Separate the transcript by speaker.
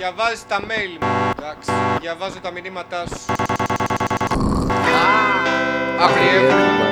Speaker 1: διαβάζεις τα mail μου. Εντάξει, διαβάζω τα μηνύματά σου.
Speaker 2: Άκρη.